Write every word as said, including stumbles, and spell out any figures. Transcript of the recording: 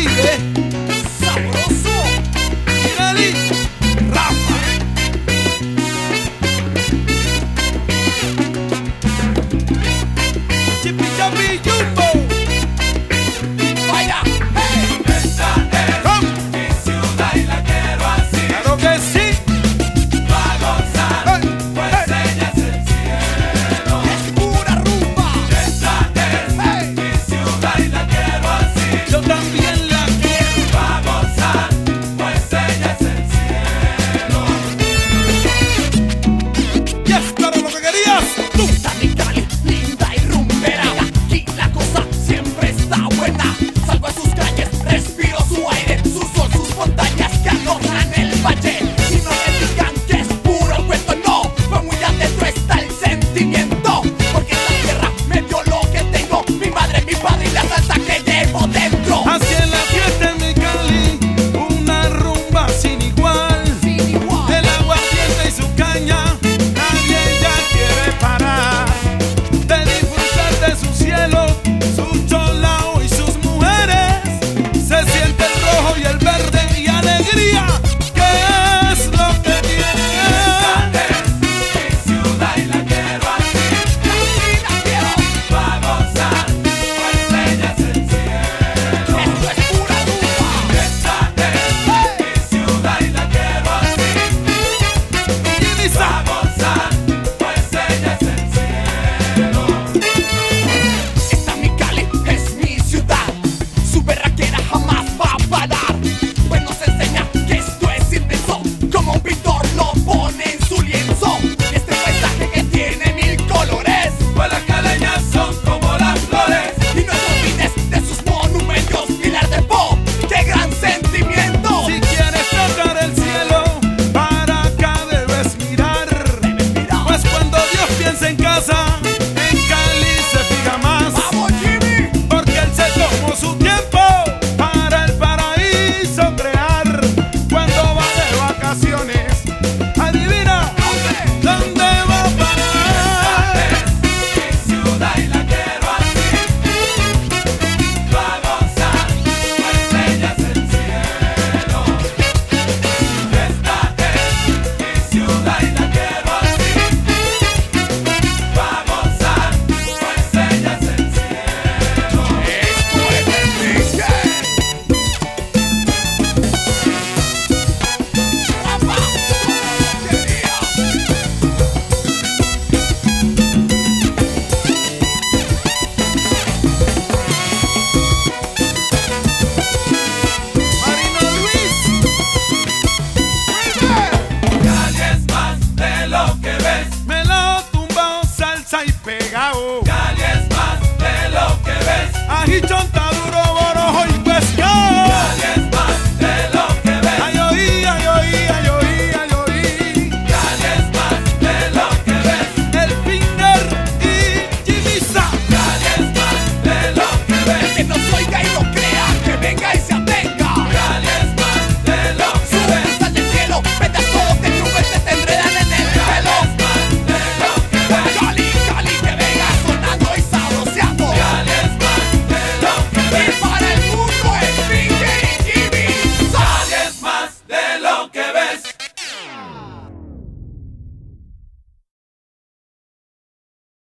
Caribe, sabroso, Cali, Rafa. Chipi Chapi Jumbo. Vaya, hey. Esta es mi ciudad y la quiero así. Claro que sí. Va a gozar, Hey, pues hey. ella es el cielo. Es pura rumba. Esta es Hey. mi ciudad y la quiero así. Yo también la quiero. Va a gozar, pues ella es el cielo. Yes, claro, lo que querías. Tú. Esta mi Cali, linda y rumbera. Aquí la cosa siempre está buena. Salgo a sus calles, respiro su aire, su sol, sus montañas que adornan el valle. Y no me digan que es puro el cuento, no. Pues muy adentro está el sentimiento. Porque esta tierra me dio lo que tengo. Mi madre, mi padre y la salsa que llevo dentro. Así en la fiesta en mi Cali, una rumba sin igual. Sin igual. El aguardiente y su caña, nadie ya quiere parar de disfrutar de su cielo, su cholao y sus mujeres. Se siente el rojo y el verde y alegría, que es lo que tiene. Esta es mi ciudad y la quiero así. Así la quiero. Va a gozar, pues ella es el cielo. Esto es pura rumba. Esta es mi ciudad y la quiero así. Y dice, Va a gozar, pues ella es el cielo. Esta mi Cali es mi ciudad. Su berraquera jamás va a parar. Pues nos enseña que esto es inmenso. Como un pintor lo pone en su lienzo. Este paisaje que tiene mil colores. Pues las caleñas son como las flores. Y no te olvides de sus monumentos. Pilar de pop, qué gran sentimiento. si quieres tocar el cielo, para acá debes mirar. Mira, Pues cuando Dios piensa en casa, en Cali se fija más. vamos Jimmy. Porque él se tomó su tiempo para el paraíso crear. Cuando va de vacaciones, adivina dónde va a parar. Mi ciudad y la quiero así. Va a gozar, pues ella es el cielo. Esta es mi ciudad y la quiero así. Va a gozar, pues ella es el cielo. Esto es Enrique. Rafa, quería. Marino Luis, Cali es más de lo que ves. me lo tumbó salsa y pegao. Cali es más de lo que ves. Ajichón